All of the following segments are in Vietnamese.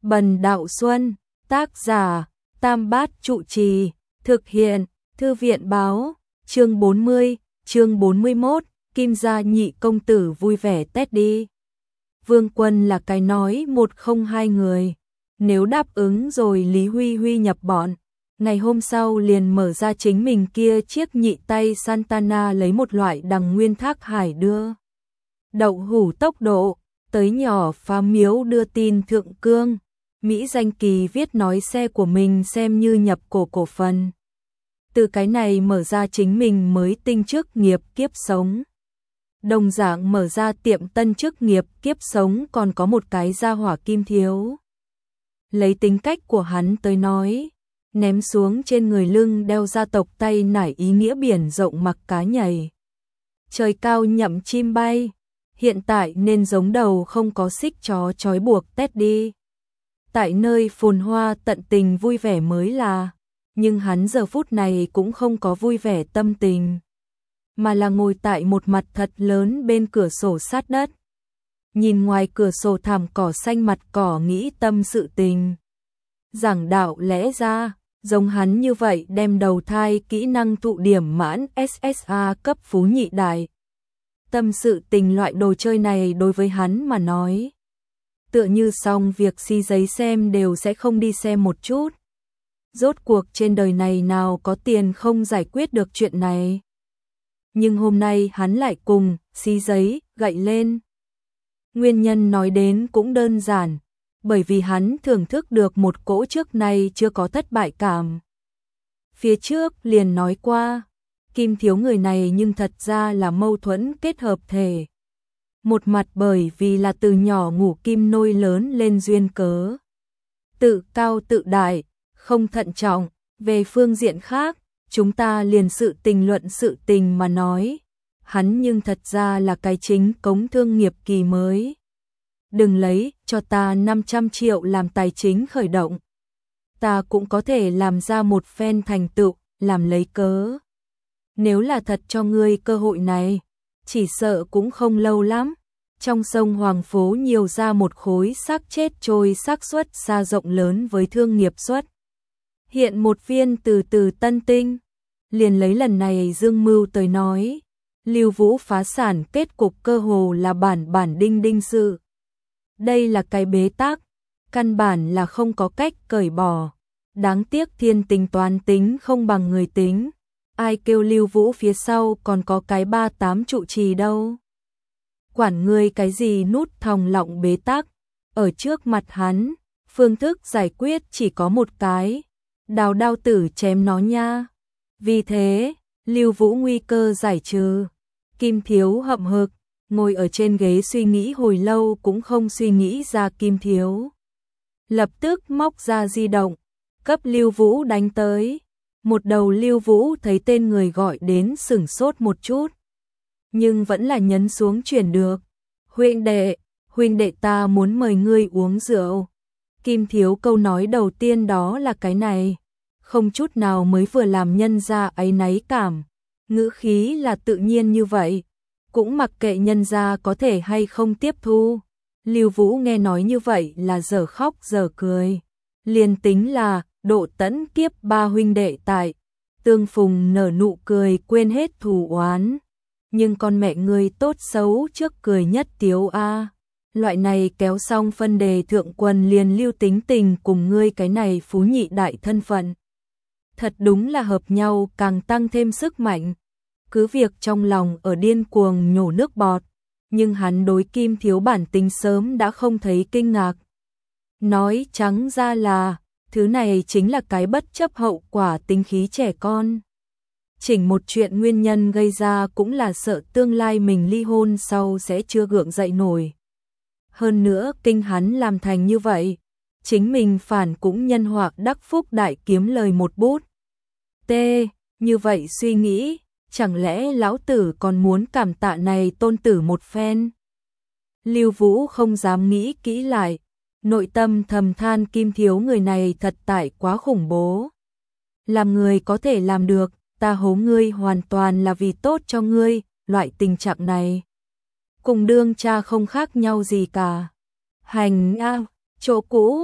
Bần Đạo Xuân, tác giả, Tam Bát Trụ Trì, thực hiện, Thư viện báo, chương 40, chương 41, Kim gia nhị công tử vui vẻ tét đi. Vương Quân là cái nói một không hai người, nếu đáp ứng rồi Lý Huy Huy nhập bọn, ngày hôm sau liền mở ra chính mình kia chiếc nhị tay Santana lấy một loại đằng nguyên thác hải đưa. Đậu hủ tốc độ, tới nhỏ phá miếu đưa tin thượng cương, Mỹ danh kỳ viết nói xe của mình xem như nhập cổ phần. Từ cái này mở ra chính mình mới tinh chức nghiệp kiếp sống. Đồng dạng mở ra tiệm tân chức nghiệp kiếp sống còn có một cái gia hỏa Kim Thiếu. Lấy tính cách của hắn tới nói, ném xuống trên người lưng đeo gia tộc tay nải ý nghĩa biển rộng mặc cá nhảy. Trời cao nhậm chim bay, hiện tại nên giống đầu không có xích chó trói buộc tét đi. Tại nơi phồn hoa tận tình vui vẻ mới là, nhưng hắn giờ phút này cũng không có vui vẻ tâm tình, mà là ngồi tại một mặt thật lớn bên cửa sổ sát đất. Nhìn ngoài cửa sổ thảm cỏ xanh mặt cỏ nghĩ tâm sự tình. Giảng đạo lẽ ra, giống hắn như vậy đem đầu thai kỹ năng thụ điểm mãn SSA cấp phú nhị đại. Tâm sự tình loại đồ chơi này đối với hắn mà nói, tựa như xong việc xi giấy xem đều sẽ không đi xem một chút. Rốt cuộc trên đời này nào có tiền không giải quyết được chuyện này. Nhưng hôm nay hắn lại cùng xi giấy gậy lên. Nguyên nhân nói đến cũng đơn giản, bởi vì hắn thưởng thức được một cỗ trước nay chưa có thất bại cảm. Phía trước liền nói qua, Kim Thiếu người này nhưng thật ra là mâu thuẫn kết hợp thể. Một mặt bởi vì là từ nhỏ ngủ kim nôi lớn lên duyên cớ. Tự cao tự đại, không thận trọng, về phương diện khác, chúng ta liền sự tình luận sự tình mà nói. Hắn nhưng thật ra là cái chính cống thương nghiệp kỳ mới. Đừng lấy cho ta 500 triệu làm tài chính khởi động. Ta cũng có thể làm ra một phen thành tựu, làm lấy cớ. Nếu là thật cho ngươi cơ hội này, chỉ sợ cũng không lâu lắm. Trong sông Hoàng Phố nhiều ra một khối xác chết trôi xác suất xa rộng lớn với thương nghiệp suất. Hiện một viên từ từ tân tinh. Liền lấy lần này Dương Mưu tới nói, Lưu Vũ phá sản kết cục cơ hồ là bản đinh đinh sự. Đây là cái bế tắc, căn bản là không có cách cởi bỏ. Đáng tiếc thiên tính toán tính không bằng người tính. Ai kêu Lưu Vũ phía sau còn có cái 38 trụ trì đâu. Quản ngươi cái gì nút thòng lọng bế tắc, ở trước mặt hắn, phương thức giải quyết chỉ có một cái, đao tử chém nó nha. Vì thế, Lưu Vũ nguy cơ giải trừ. Kim Thiếu hậm hực, ngồi ở trên ghế suy nghĩ hồi lâu cũng không suy nghĩ ra Kim Thiếu. Lập tức móc ra di động, cấp Lưu Vũ đánh tới. Một đầu Lưu Vũ thấy tên người gọi đến sửng sốt một chút, nhưng vẫn là nhấn xuống chuyển được. Huynh đệ ta muốn mời ngươi uống rượu. Kim Thiếu câu nói đầu tiên đó là cái này, không chút nào mới vừa làm nhân ra áy náy cảm, ngữ khí là tự nhiên như vậy, cũng mặc kệ nhân ra có thể hay không tiếp thu. Lưu Vũ nghe nói như vậy là dở khóc dở cười, liền tính là Độ Tẫn kiếp ba huynh đệ tại tương phùng nở nụ cười quên hết thù oán. Nhưng con mẹ ngươi tốt xấu trước cười nhất Tiếu a. Loại này kéo xong phân đề thượng quần liền lưu tính tình cùng ngươi cái này phú nhị đại thân phận. Thật đúng là hợp nhau càng tăng thêm sức mạnh. Cứ việc trong lòng ở điên cuồng nhổ nước bọt, nhưng hắn đối Kim Thiếu bản tính sớm đã không thấy kinh ngạc. Nói trắng ra là, thứ này chính là cái bất chấp hậu quả tính khí trẻ con. Chỉnh một chuyện nguyên nhân gây ra cũng là sợ tương lai mình ly hôn sau sẽ chưa gượng dậy nổi. Hơn nữa kinh hắn làm thành như vậy, chính mình phản cũng nhân họa đắc phúc đại kiếm lời một bút. Như vậy suy nghĩ, chẳng lẽ lão tử còn muốn cảm tạ này tôn tử một phen? Lưu Vũ không dám nghĩ kỹ lại, nội tâm thầm than Kim Thiếu người này thật tại quá khủng bố. Làm người có thể làm được, ta hố ngươi hoàn toàn là vì tốt cho ngươi, loại tình trạng này. Cùng đương cha không khác nhau gì cả. Hành a, chỗ cũ,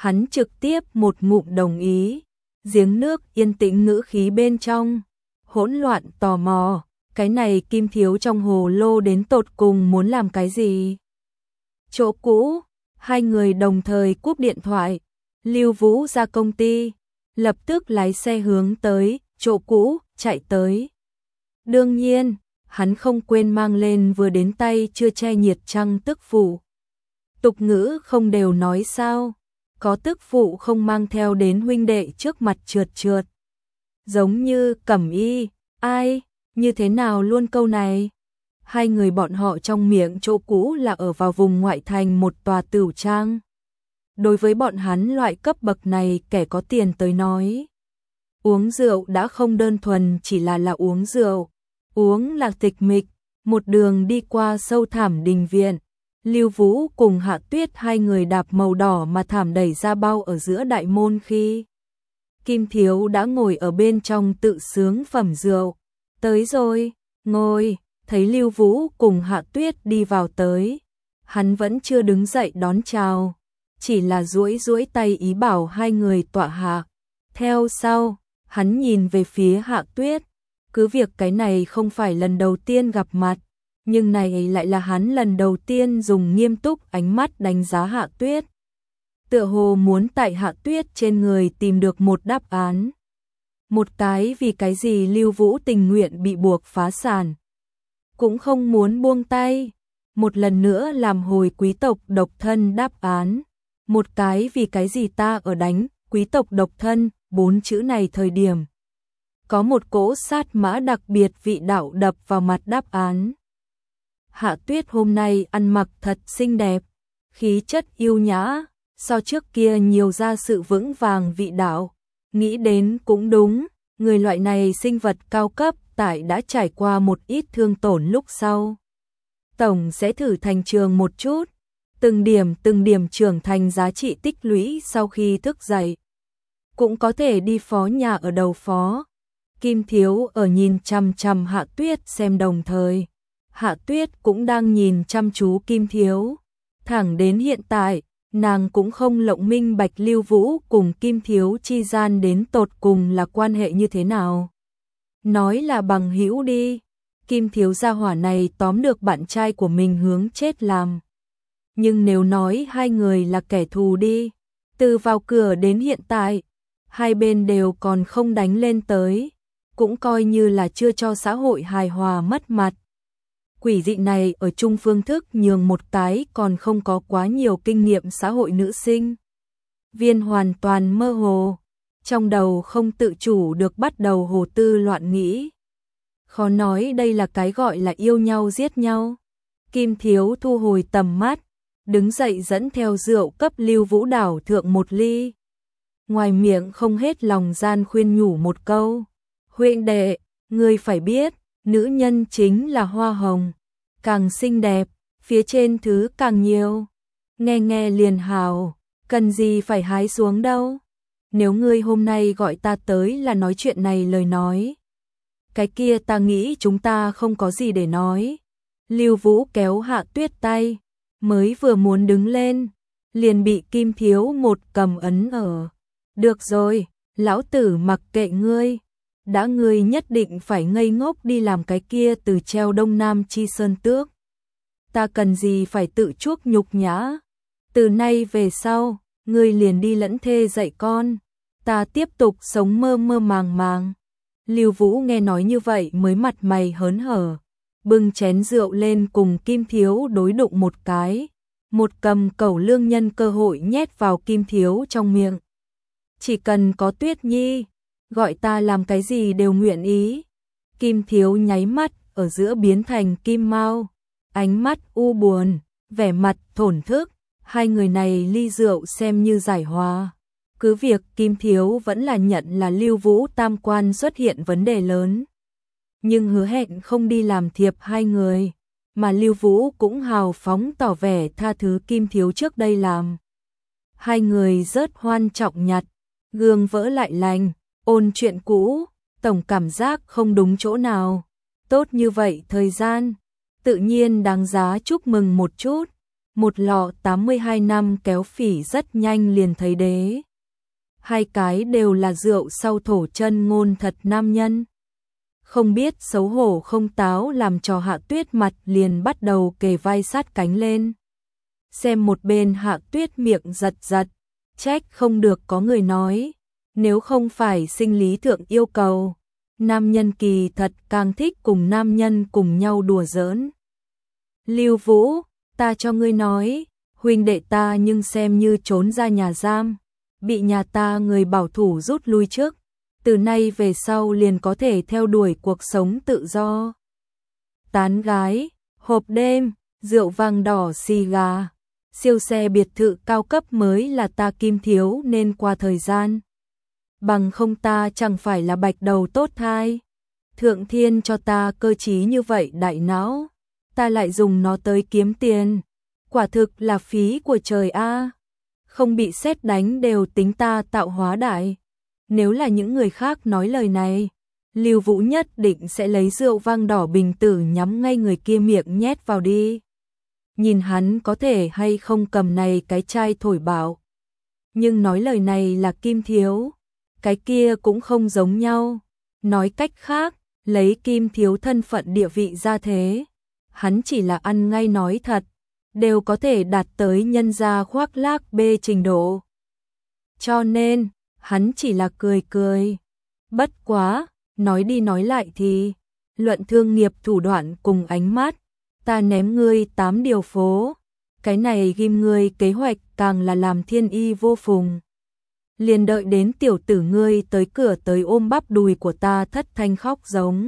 Hắn trực tiếp một ngụm đồng ý. Giếng nước yên tĩnh, ngữ khí bên trong hỗn loạn, tò mò, cái này Kim Thiếu trong hồ lô đến tột cùng muốn làm cái gì? Chỗ cũ, hai người đồng thời cúp điện thoại. Lưu Vũ ra công ty, lập tức lái xe hướng tới chỗ cũ chạy tới. Đương nhiên, hắn không quên mang lên vừa đến tay chưa che nhiệt trăng tức phụ. Tục ngữ không đều nói sao, có tức phụ không mang theo đến huynh đệ trước mặt trượt trượt. Giống như Cẩm Y, ai, như thế nào luôn câu này. Hai người bọn họ trong miệng chỗ cũ là ở vào vùng ngoại thành một tòa tửu trang. Đối với bọn hắn loại cấp bậc này, kẻ có tiền tới nói, uống rượu đã không đơn thuần chỉ là uống rượu, uống là tịch mịch. Một đường đi qua sâu thẳm đình viện, Lưu Vũ cùng Hạ Tuyết hai người đạp màu đỏ mà thảm đẩy ra bao ở giữa đại môn khi Kim Thiếu đã ngồi ở bên trong tự sướng phẩm rượu. Tới rồi, ngồi. Thấy Lưu Vũ cùng Hạ Tuyết đi vào tới, hắn vẫn chưa đứng dậy đón chào, chỉ là duỗi duỗi tay ý bảo hai người tọa hạ. Theo sau, hắn nhìn về phía Hạ Tuyết, cứ việc cái này không phải lần đầu tiên gặp mặt, nhưng này lại là hắn lần đầu tiên dùng nghiêm túc ánh mắt đánh giá Hạ Tuyết. Tựa hồ muốn tại Hạ Tuyết trên người tìm được một đáp án. Một cái vì cái gì Lưu Vũ tình nguyện bị buộc phá sản, cũng không muốn buông tay, một lần nữa làm hồi quý tộc độc thân đáp án. Một cái vì cái gì ta ở đánh quý tộc độc thân, 4 chữ này thời điểm có một cỗ sát mã đặc biệt vị đạo đập vào mặt đáp án. Hạ Tuyết hôm nay ăn mặc thật xinh đẹp, khí chất yêu nhã, so trước kia nhiều ra sự vững vàng vị đạo. Nghĩ đến cũng đúng, người loại này sinh vật cao cấp tại đã trải qua một ít thương tổn lúc sau, tổng sẽ thử thành trường một chút, từng điểm trưởng thành giá trị tích lũy sau khi thức dậy, cũng có thể đi phó nhà ở đầu phó. Kim Thiếu ở nhìn chằm chằm Hạ Tuyết xem, đồng thời Hạ Tuyết cũng đang nhìn chăm chú Kim Thiếu. Thẳng đến hiện tại, nàng cũng không lộng minh bạch Lưu Vũ cùng Kim Thiếu chi gian đến tột cùng là quan hệ như thế nào. Nói là bằng hữu đi, Kim Thiếu gia hỏa này tóm được bạn trai của mình hướng chết làm. Nhưng nếu nói hai người là kẻ thù đi, từ vào cửa đến hiện tại, hai bên đều còn không đánh lên tới, cũng coi như là chưa cho xã hội hài hòa mất mặt. Quỷ dị này ở chung phương thức nhường một cái còn không có quá nhiều kinh nghiệm xã hội nữ sinh viên hoàn toàn mơ hồ, trong đầu không tự chủ được bắt đầu hồ tư loạn nghĩ. Khó nói đây là cái gọi là yêu nhau giết nhau. Kim Thiếu thu hồi tầm mắt, đứng dậy dẫn theo rượu cấp Lưu Vũ đảo thượng một ly. Ngoài miệng không hết lòng gian khuyên nhủ một câu. Huynh đệ, ngươi phải biết, nữ nhân chính là hoa hồng. Càng xinh đẹp, phía trên thứ càng nhiều. Nghe nghe liền hào, cần gì phải hái xuống đâu. Nếu ngươi hôm nay gọi ta tới là nói chuyện này lời nói, cái kia ta nghĩ chúng ta không có gì để nói. Lưu Vũ kéo Hạ Tuyết tay, mới vừa muốn đứng lên, liền bị Kim Thiếu một cầm ấn ở. Được rồi, lão tử mặc kệ ngươi. Đã ngươi nhất định phải ngây ngốc đi làm cái kia từ treo Đông Nam chi sơn tước. Ta cần gì phải tự chuốc nhục nhã. Từ nay về sau, ngươi liền đi lẫn thê dạy con. Ta tiếp tục sống mơ mơ màng màng. Lưu Vũ nghe nói như vậy mới mặt mày hớn hở, bưng chén rượu lên cùng Kim Thiếu đối đụng một cái, một cầm cẩu lương nhân cơ hội nhét vào Kim Thiếu trong miệng. Chỉ cần có Tuyết Nhi, gọi ta làm cái gì đều nguyện ý. Kim Thiếu nháy mắt ở giữa biến thành kim mao, ánh mắt u buồn, vẻ mặt thổn thức. Hai người này ly rượu xem như giải hòa. Cứ việc Kim Thiếu vẫn là nhận là Lưu Vũ tam quan xuất hiện vấn đề lớn, nhưng hứa hẹn không đi làm thiệp hai người, mà Lưu Vũ cũng hào phóng tỏ vẻ tha thứ Kim Thiếu trước đây làm. Hai người rất hoan trọng nhặt, gương vỡ lại lành, ôn chuyện cũ, tổng cảm giác không đúng chỗ nào. Tốt như vậy thời gian, tự nhiên đáng giá chúc mừng một chút. một lọ 82 năm kéo phỉ rất nhanh liền thấy đế. Hai cái đều là rượu sau thổ chân ngôn thật nam nhân. Không biết xấu hổ không táo làm cho Hạ Tuyết mặt liền bắt đầu kề vai sát cánh lên. Xem một bên Hạ Tuyết miệng giật giật, trách không được có người nói, nếu không phải sinh lý thượng yêu cầu, nam nhân kỳ thật càng thích cùng nam nhân cùng nhau đùa giỡn. Lưu Vũ, ta cho ngươi nói, huynh đệ ta nhưng xem như trốn ra nhà giam, bị nhà ta người bảo thủ rút lui trước, từ nay về sau liền có thể theo đuổi cuộc sống tự do. Tán gái, hộp đêm, rượu vang đỏ xì gà, siêu xe biệt thự cao cấp mới là ta Kim Thiếu nên qua thời gian. Bằng không ta chẳng phải là bạch đầu tốt thai. Thượng thiên cho ta cơ trí như vậy đại não, ta lại dùng nó tới kiếm tiền. Quả thực là phí của trời a. Không bị sét đánh đều tính ta tạo hóa đại. Nếu là những người khác nói lời này, Lưu Vũ nhất định sẽ lấy rượu vang đỏ bình tử nhắm ngay người kia miệng nhét vào đi. Nhìn hắn có thể hay không cầm này cái chai thổi bạo. Nhưng nói lời này là Kim Thiếu, cái kia cũng không giống nhau. Nói cách khác, lấy Kim Thiếu thân phận địa vị ra thế, hắn chỉ là ăn ngay nói thật, đều có thể đạt tới nhân gia khoác lác bê trình độ. Cho nên, hắn chỉ là cười cười. Bất quá, nói đi nói lại thì, luận thương nghiệp thủ đoạn cùng ánh mắt, ta ném ngươi 8 điều phố, cái này ghim ngươi kế hoạch càng là làm thiên y vô phùng. Liền đợi đến tiểu tử ngươi tới cửa tới ôm bắp đùi của ta thất thanh khóc giống.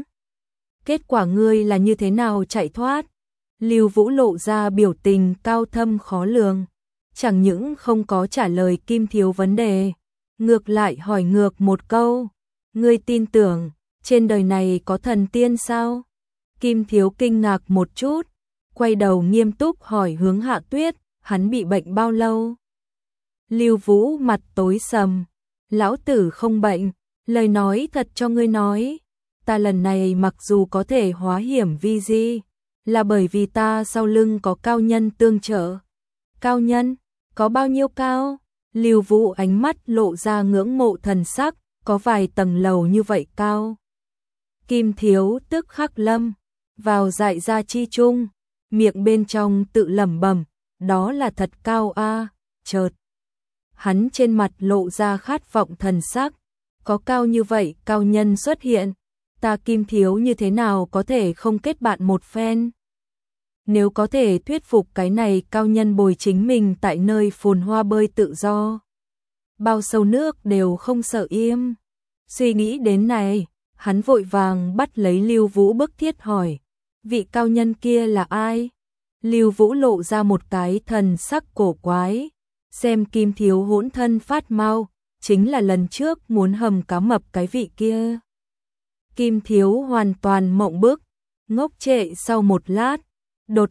Kết quả ngươi là như thế nào chạy thoát? Lưu Vũ lộ ra biểu tình cao thâm khó lường, chẳng những không có trả lời Kim Thiếu vấn đề, ngược lại hỏi ngược một câu, ngươi tin tưởng trên đời này có thần tiên sao? Kim Thiếu kinh ngạc một chút, quay đầu nghiêm túc hỏi hướng Hạ Tuyết, hắn bị bệnh bao lâu? Lưu Vũ mặt tối sầm, lão tử không bệnh, lời nói thật cho ngươi nói, ta lần này mặc dù có thể hóa hiểm vi di, là bởi vì ta sau lưng có cao nhân tương trợ. Cao nhân? Có bao nhiêu cao? Lưu Vũ ánh mắt lộ ra ngưỡng mộ thần sắc, có vài tầng lầu như vậy cao. Kim Thiếu tức khắc lâm vào dại ra chi chung, miệng bên trong tự lẩm bẩm, đó là thật cao a. Chợt hắn trên mặt lộ ra khát vọng thần sắc, có cao như vậy cao nhân xuất hiện, ta Kim Thiếu như thế nào có thể không kết bạn một phen. Nếu có thể thuyết phục cái này cao nhân bồi chính mình tại nơi phồn hoa bơi tự do, bao sâu nước đều không sợ im. Suy nghĩ đến này, hắn vội vàng bắt lấy Lưu Vũ bức thiết hỏi, vị cao nhân kia là ai? Lưu Vũ lộ ra một cái thần sắc cổ quái, xem Kim Thiếu hỗn thân phát mau, chính là lần trước muốn hầm cá mập cái vị kia. Kim Thiếu hoàn toàn mộng bức, ngốc trệ sau một lát, đột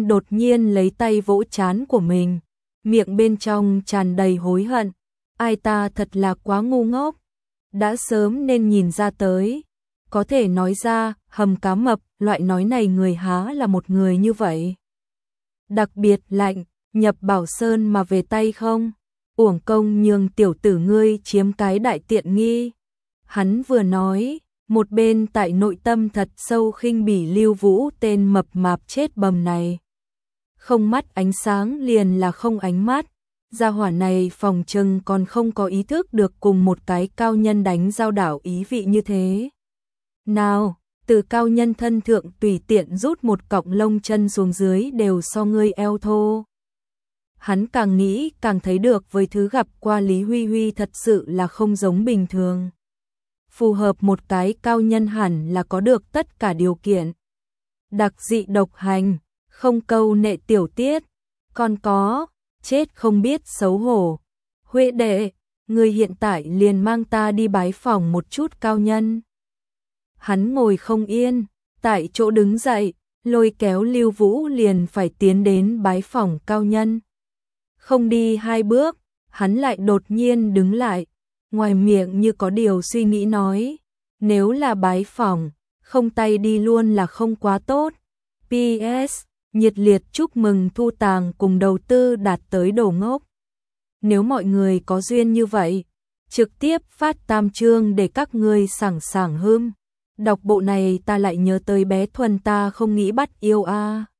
nhiên lấy tay vỗ trán của mình, miệng bên trong tràn đầy hối hận, ai ta thật là quá ngu ngốc, đã sớm nên nhìn ra tới, có thể nói ra hầm cá mập, loại nói này người há là một người như vậy. Đặc biệt lạnh, nhập Bảo Sơn mà về tay không, uổng công nhường tiểu tử ngươi chiếm cái đại tiện nghi. Hắn vừa nói, một bên tại nội tâm thật sâu khinh bỉ Lưu Vũ tên mập mạp chết bầm này. Không mắt ánh sáng liền là không ánh mắt, gia hỏa này phòng trừng còn không có ý thức được cùng một cái cao nhân đánh giao đảo ý vị như thế. Nào, từ cao nhân thân thượng tùy tiện rút một cọng lông chân xuống dưới đều so ngươi eo thô. Hắn càng nghĩ càng thấy được với thứ gặp qua Lý Huy Huy thật sự là không giống bình thường. Phù hợp một cái cao nhân hẳn là có được tất cả điều kiện. Đặc dị độc hành, không câu nệ tiểu tiết, còn có, chết không biết xấu hổ. Huệ đệ, người hiện tại liền mang ta đi bái phỏng một chút cao nhân. Hắn ngồi không yên, tại chỗ đứng dậy, lôi kéo Lưu Vũ liền phải tiến đến bái phỏng cao nhân. Không đi 2 bước, hắn lại đột nhiên đứng lại, ngoài miệng như có điều suy nghĩ nói, nếu là bái phỏng, không tay đi luôn là không quá tốt. PS, nhiệt liệt chúc mừng thu tàng cùng đầu tư đạt tới đồ ngốc. Nếu mọi người có duyên như vậy, trực tiếp phát tam chương để các ngươi sảng sảng hưm. Đọc bộ này ta lại nhớ tới bé Thuần ta không nghĩ bắt yêu a.